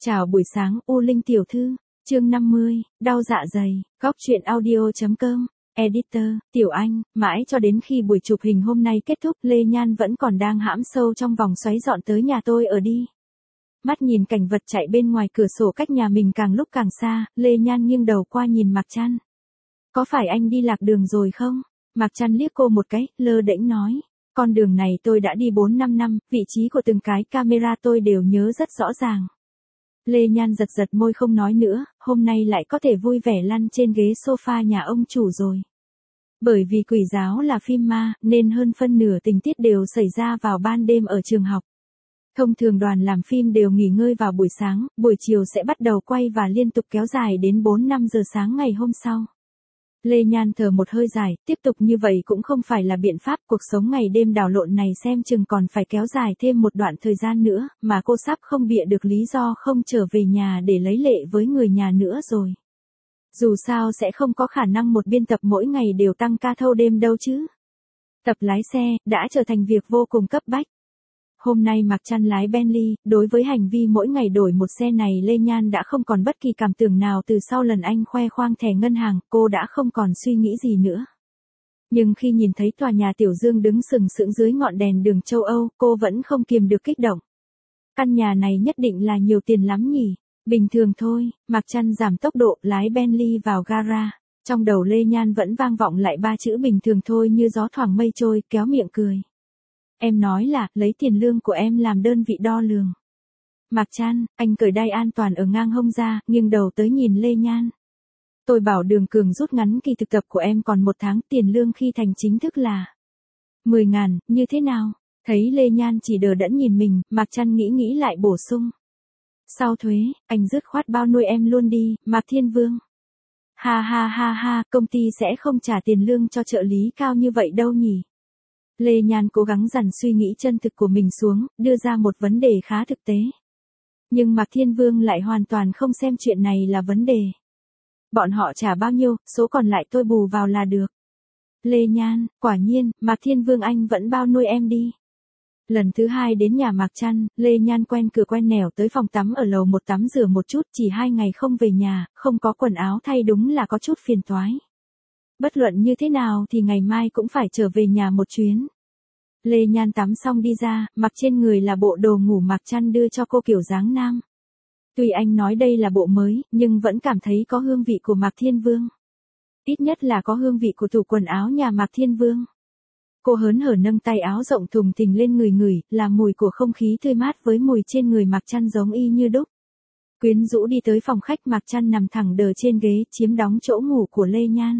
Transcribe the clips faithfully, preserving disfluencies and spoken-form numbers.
Chào buổi sáng U Linh tiểu thư, chương năm mươi, đau dạ dày, góc truyện audio.com, editor, Tiểu Anh, mãi cho đến khi buổi chụp hình hôm nay kết thúc Lê Nhan vẫn còn đang hãm sâu trong vòng xoáy dọn tới nhà tôi ở đi. Mắt nhìn cảnh vật chạy bên ngoài cửa sổ cách nhà mình càng lúc càng xa, Lê Nhan nghiêng đầu qua nhìn Mạc Trăn. Có phải anh đi lạc đường rồi không? Mạc Trăn liếc cô một cái, lơ đễnh nói. Con đường này tôi đã đi bốn năm năm, vị trí của từng cái camera tôi đều nhớ rất rõ ràng. Lê Nhan giật giật môi không nói nữa, hôm nay lại có thể vui vẻ lăn trên ghế sofa nhà ông chủ rồi. Bởi vì Quỷ Giáo là phim ma, nên hơn phân nửa tình tiết đều xảy ra vào ban đêm ở trường học. Thông thường đoàn làm phim đều nghỉ ngơi vào buổi sáng, buổi chiều sẽ bắt đầu quay và liên tục kéo dài đến bốn năm giờ sáng ngày hôm sau. Lê Nhan thở một hơi dài, tiếp tục như vậy cũng không phải là biện pháp, cuộc sống ngày đêm đảo lộn này xem chừng còn phải kéo dài thêm một đoạn thời gian nữa, mà cô sắp không bịa được lý do không trở về nhà để lấy lệ với người nhà nữa rồi. Dù sao sẽ không có khả năng một biên tập mỗi ngày đều tăng ca thâu đêm đâu chứ. Tập lái xe, đã trở thành việc vô cùng cấp bách. Hôm nay Mạc Trăn lái Bentley, đối với hành vi mỗi ngày đổi một xe này Lê Nhan đã không còn bất kỳ cảm tưởng nào từ sau lần anh khoe khoang thẻ ngân hàng, cô đã không còn suy nghĩ gì nữa. Nhưng khi nhìn thấy tòa nhà Tiểu Dương đứng sừng sững dưới ngọn đèn đường châu Âu, cô vẫn không kiềm được kích động. Căn nhà này nhất định là nhiều tiền lắm nhỉ? Bình thường thôi, Mạc Trăn giảm tốc độ, lái Bentley vào gara. Trong đầu Lê Nhan vẫn vang vọng lại ba chữ bình thường thôi như gió thoảng mây trôi, kéo miệng cười. Em nói là, lấy tiền lương của em làm đơn vị đo lường. Mạc Trăn, anh cởi đai an toàn ở ngang hông ra, nghiêng đầu tới nhìn Lê Nhan. Tôi bảo Đường Cường rút ngắn kỳ thực tập của em còn một tháng, tiền lương khi thành chính thức là mười ngàn, như thế nào? Thấy Lê Nhan chỉ đờ đẫn nhìn mình, Mạc Trăn nghĩ nghĩ lại bổ sung. Sau thuế, anh dứt khoát bao nuôi em luôn đi, Mạc Thiên Vương. Ha ha ha ha, công ty sẽ không trả tiền lương cho trợ lý cao như vậy đâu nhỉ? Lê Nhan cố gắng dằn suy nghĩ chân thực của mình xuống, đưa ra một vấn đề khá thực tế. Nhưng Mạc Thiên Vương lại hoàn toàn không xem chuyện này là vấn đề. Bọn họ trả bao nhiêu, số còn lại tôi bù vào là được. Lê Nhan, quả nhiên, Mạc Thiên Vương anh vẫn bao nuôi em đi. Lần thứ hai đến nhà Mạc Trăn, Lê Nhan quen cửa quen nẻo tới phòng tắm ở lầu một tắm rửa một chút, chỉ hai ngày không về nhà, không có quần áo thay đúng là có chút phiền toái. Bất luận như thế nào thì ngày mai cũng phải trở về nhà một chuyến. Lê Nhan tắm xong đi ra, mặc trên người là bộ đồ ngủ Mạc Trăn đưa cho cô kiểu dáng nam. Tuy anh nói đây là bộ mới, nhưng vẫn cảm thấy có hương vị của Mạc Thiên Vương. Ít nhất là có hương vị của tủ quần áo nhà Mạc Thiên Vương. Cô hớn hở nâng tay áo rộng thùng thình lên người ngửi, là mùi của không khí tươi mát với mùi trên người Mạc Trăn giống y như đúc. Quyến rũ đi tới phòng khách, Mạc Trăn nằm thẳng đờ trên ghế, chiếm đóng chỗ ngủ của Lê Nhan.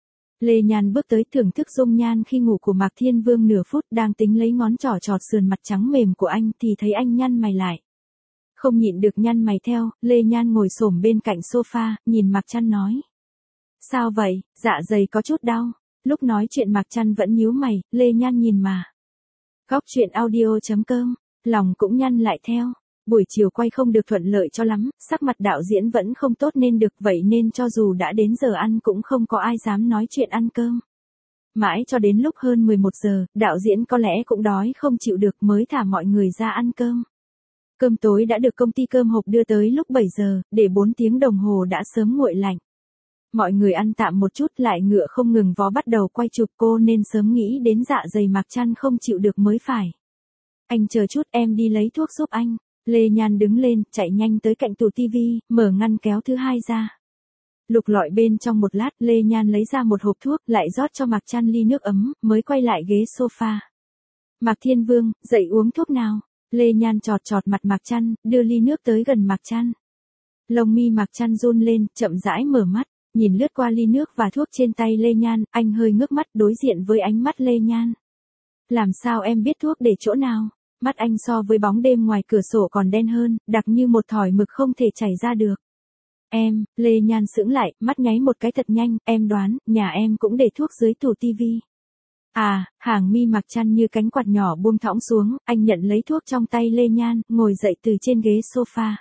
Lê Nhan bước tới thưởng thức dung nhan khi ngủ của Mạc Thiên Vương nửa phút, đang tính lấy ngón trỏ chọt sườn mặt trắng mềm của anh thì thấy anh nhăn mày lại. Không nhịn được nhăn mày theo, Lê Nhan ngồi xổm bên cạnh sofa, nhìn Mạc Trăn nói. Sao vậy, dạ dày có chút đau. Lúc nói chuyện Mạc Trăn vẫn nhíu mày, Lê Nhan nhìn mà. Góc truyện audio.com, lòng cũng nhăn lại theo. Buổi chiều quay không được thuận lợi cho lắm, sắc mặt đạo diễn vẫn không tốt nên được, vậy nên cho dù đã đến giờ ăn cũng không có ai dám nói chuyện ăn cơm. Mãi cho đến lúc hơn mười một giờ, đạo diễn có lẽ cũng đói không chịu được mới thả mọi người ra ăn cơm. Cơm tối đã được công ty cơm hộp đưa tới lúc bảy giờ, để bốn tiếng đồng hồ đã sớm nguội lạnh. Mọi người ăn tạm một chút lại ngựa không ngừng vó bắt đầu quay chụp, cô nên sớm nghĩ đến dạ dày Mạc Trăn không chịu được mới phải. Anh chờ chút, em đi lấy thuốc giúp anh. Lê Nhan đứng lên, chạy nhanh tới cạnh tủ tivi, mở ngăn kéo thứ hai ra. Lục lọi bên trong một lát, Lê Nhan lấy ra một hộp thuốc, lại rót cho Mạc Trăn ly nước ấm, mới quay lại ghế sofa. Mạc Thiên Vương, dậy uống thuốc nào. Lê Nhan chọt chọt mặt Mạc Trăn, đưa ly nước tới gần Mạc Trăn. Lông mi Mạc Trăn run lên, chậm rãi mở mắt, nhìn lướt qua ly nước và thuốc trên tay Lê Nhan, anh hơi ngước mắt đối diện với ánh mắt Lê Nhan. Làm sao em biết thuốc để chỗ nào? Mắt anh so với bóng đêm ngoài cửa sổ còn đen hơn, đặc như một thỏi mực không thể chảy ra được. Em, Lê Nhan sững lại, mắt nháy một cái thật nhanh, em đoán, nhà em cũng để thuốc dưới tủ tivi. À, hàng mi Mạc Trăn như cánh quạt nhỏ buông thõng xuống, anh nhận lấy thuốc trong tay Lê Nhan, ngồi dậy từ trên ghế sofa.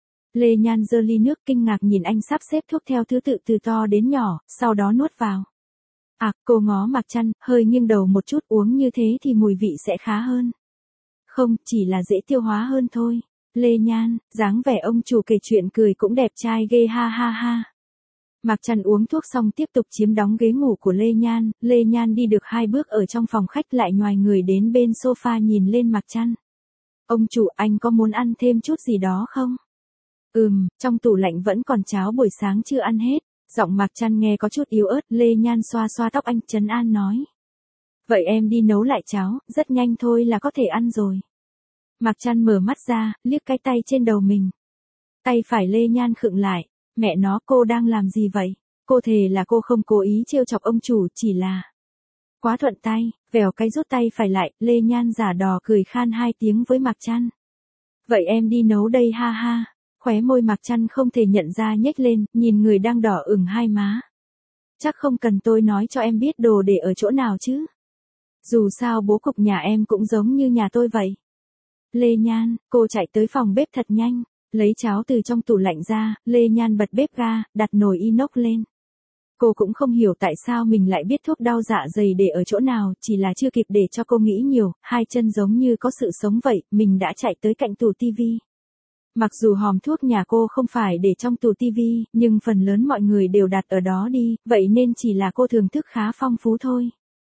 Lê Nhan giơ ly nước kinh ngạc nhìn anh sắp xếp thuốc theo thứ tự từ to đến nhỏ, sau đó nuốt vào. À, cô ngó Mạc Trăn, hơi nghiêng đầu một chút, uống như thế thì mùi vị sẽ khá hơn. Không, chỉ là dễ tiêu hóa hơn thôi. Lê Nhan, dáng vẻ ông chủ kể chuyện cười cũng đẹp trai ghê ha ha ha. Mạc Trăn uống thuốc xong tiếp tục chiếm đóng ghế ngủ của Lê Nhan, Lê Nhan đi được hai bước ở trong phòng khách lại nhoài người đến bên sofa nhìn lên Mạc Trăn. Ông chủ, anh có muốn ăn thêm chút gì đó không? Ừm, trong tủ lạnh vẫn còn cháo buổi sáng chưa ăn hết. Giọng Mạc Trăn nghe có chút yếu ớt, Lê Nhan xoa xoa tóc anh, trấn an nói. Vậy em đi nấu lại cháo, rất nhanh thôi là có thể ăn rồi. Mạc Trăn mở mắt ra, liếc cái tay trên đầu mình. Tay phải Lê Nhan khựng lại. Mẹ nó, cô đang làm gì vậy? Cô thề là cô không cố ý trêu chọc ông chủ, chỉ là quá thuận tay, vèo cái rút tay phải lại, Lê Nhan giả đò cười khan hai tiếng với Mạc Trăn. Vậy em đi nấu đây ha ha. Khóe môi Mạc Trăn không thể nhận ra nhếch lên, nhìn người đang đỏ ửng hai má. Chắc không cần tôi nói cho em biết đồ để ở chỗ nào chứ. Dù sao bố cục nhà em cũng giống như nhà tôi vậy. Lê Nhan, cô chạy tới phòng bếp thật nhanh. Lấy cháo từ trong tủ lạnh ra, Lê Nhan bật bếp ga, đặt nồi inox lên. Cô cũng không hiểu tại sao mình lại biết thuốc đau dạ dày để ở chỗ nào, chỉ là chưa kịp để cho cô nghĩ nhiều, hai chân giống như có sự sống vậy, mình đã chạy tới cạnh tủ tivi. Mặc dù hòm thuốc nhà cô không phải để trong tủ tivi, nhưng phần lớn mọi người đều đặt ở đó đi, vậy nên chỉ là cô thưởng thức khá phong phú thôi.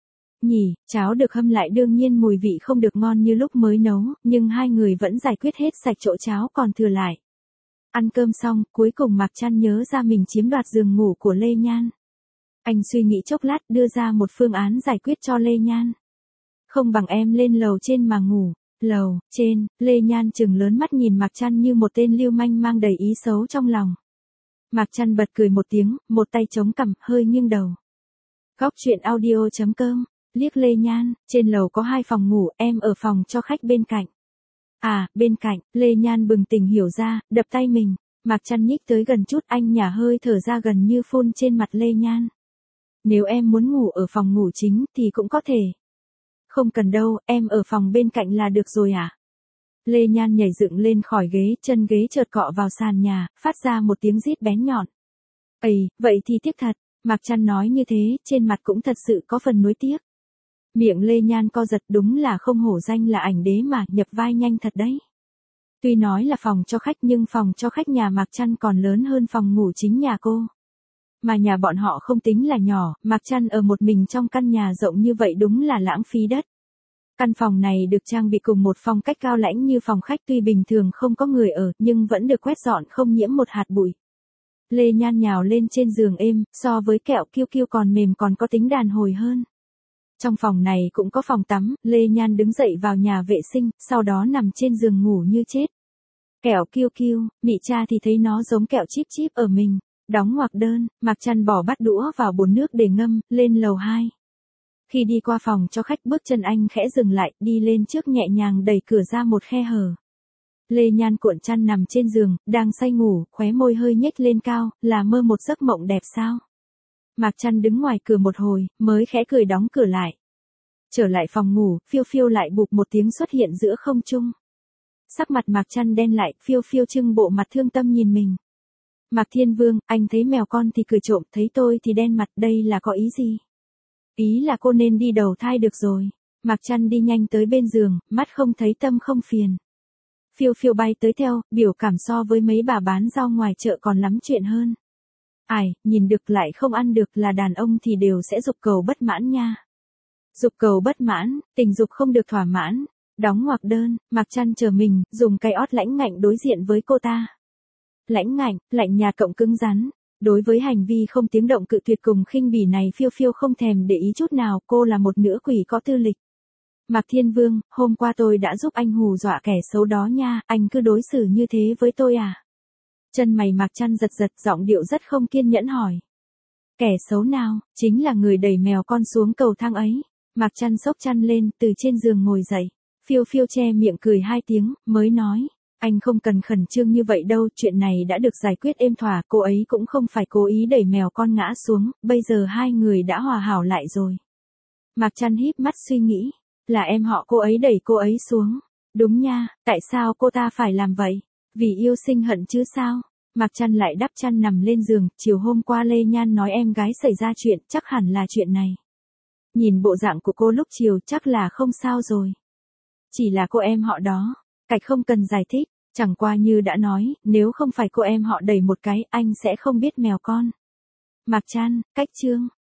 Nhỉ, cháo được hâm lại đương nhiên mùi vị không được ngon như lúc mới nấu, nhưng hai người vẫn giải quyết hết sạch chỗ cháo còn thừa lại. Ăn cơm xong, cuối cùng Mạc Trăn nhớ ra mình chiếm đoạt giường ngủ của Lê Nhan. Anh suy nghĩ chốc lát đưa ra một phương án giải quyết cho Lê Nhan. Không bằng em lên lầu trên mà ngủ. Lầu, trên, Lê Nhan trừng lớn mắt nhìn Mạc Trăn như một tên lưu manh mang đầy ý xấu trong lòng. Mạc Trăn bật cười một tiếng, một tay chống cằm, hơi nghiêng đầu. Góc truyện audio chấm com, liếc Lê Nhan, trên lầu có hai phòng ngủ, em ở phòng cho khách bên cạnh. À, bên cạnh, Lê Nhan bừng tỉnh hiểu ra, đập tay mình. Mạc Trăn nhích tới gần chút, anh nhả hơi thở ra gần như phun trên mặt Lê Nhan. Nếu em muốn ngủ ở phòng ngủ chính thì cũng có thể. Không cần đâu, em ở phòng bên cạnh là được rồi à? Lê Nhan nhảy dựng lên khỏi ghế, chân ghế chợt cọ vào sàn nhà, phát ra một tiếng rít bén nhọn. Ây, vậy thì tiếc thật, Mạc Trăn nói như thế, trên mặt cũng thật sự có phần nuối tiếc. Miệng Lê Nhan co giật, đúng là không hổ danh là ảnh đế mà, nhập vai nhanh thật đấy. Tuy nói là phòng cho khách nhưng phòng cho khách nhà Mạc Trăn còn lớn hơn phòng ngủ chính nhà cô. Mà nhà bọn họ không tính là nhỏ, Mạc Trăn ở một mình trong căn nhà rộng như vậy đúng là lãng phí đất. Căn phòng này được trang bị cùng một phong cách cao lãnh như phòng khách, tuy bình thường không có người ở, nhưng vẫn được quét dọn không nhiễm một hạt bụi. Lê Nhan nhào lên trên giường êm, so với kẹo kiêu kiêu còn mềm còn có tính đàn hồi hơn. Trong phòng này cũng có phòng tắm, Lê Nhan đứng dậy vào nhà vệ sinh, sau đó nằm trên giường ngủ như chết. Kẹo kiêu kiêu, mị cha thì thấy nó giống kẹo chip chip ở mình. Đóng ngoặc đơn, Mạc Trăn bỏ bát đũa vào bồn nước để ngâm, lên lầu hai. Khi đi qua phòng cho khách, bước chân anh khẽ dừng lại, đi lên trước nhẹ nhàng đẩy cửa ra một khe hở. Lê Nhan cuộn chăn nằm trên giường, đang say ngủ, khóe môi hơi nhếch lên cao, là mơ một giấc mộng đẹp sao? Mạc Trăn đứng ngoài cửa một hồi, mới khẽ cười đóng cửa lại. Trở lại phòng ngủ, Phiêu Phiêu lại bụp một tiếng xuất hiện giữa không trung. Sắc mặt Mạc Trăn đen lại, Phiêu Phiêu trưng bộ mặt thương tâm nhìn mình. Mạc Thiên Vương, anh thấy mèo con thì cười trộm, thấy tôi thì đen mặt, đây là có ý gì? Ý là cô nên đi đầu thai được rồi. Mạc Trăn đi nhanh tới bên giường, mắt không thấy tâm không phiền. Phiêu Phiêu bay tới theo, biểu cảm so với mấy bà bán rau ngoài chợ còn lắm chuyện hơn. Ai, nhìn được lại không ăn được, là đàn ông thì đều sẽ dục cầu bất mãn nha. Dục cầu bất mãn, tình dục không được thỏa mãn. Đóng ngoặc đơn, Mạc Trăn chờ mình, dùng cái ót lãnh ngạnh đối diện với cô ta. Lãnh ngạnh, lạnh nhạt cộng cứng rắn. Đối với hành vi không tiếng động cự tuyệt cùng khinh bỉ này, Phiêu Phiêu không thèm để ý chút nào, cô là một nữ quỷ có tư lịch. Mạc Thiên Vương, hôm qua tôi đã giúp anh hù dọa kẻ xấu đó nha, anh cứ đối xử như thế với tôi à? Chân mày Mạc Trăn giật giật, giọng điệu rất không kiên nhẫn hỏi. Kẻ xấu nào? Chính là người đẩy mèo con xuống cầu thang ấy. Mạc Trăn xốc chăn lên, từ trên giường ngồi dậy. Phiêu Phiêu che miệng cười hai tiếng, mới nói. Anh không cần khẩn trương như vậy đâu, chuyện này đã được giải quyết êm thỏa, cô ấy cũng không phải cố ý đẩy mèo con ngã xuống, bây giờ hai người đã hòa hảo lại rồi. Mạc Trăn híp mắt suy nghĩ, là em họ cô ấy đẩy cô ấy xuống. Đúng nha, tại sao cô ta phải làm vậy? Vì yêu sinh hận chứ sao? Mạc Trăn lại đắp chăn nằm lên giường, chiều hôm qua Lê Nhan nói em gái xảy ra chuyện, chắc hẳn là chuyện này. Nhìn bộ dạng của cô lúc chiều chắc là không sao rồi. Chỉ là cô em họ đó, Cạch không cần giải thích. Chẳng qua như đã nói, nếu không phải cô em họ đẩy một cái, anh sẽ không biết mèo con. Mạc Chan, cách chương.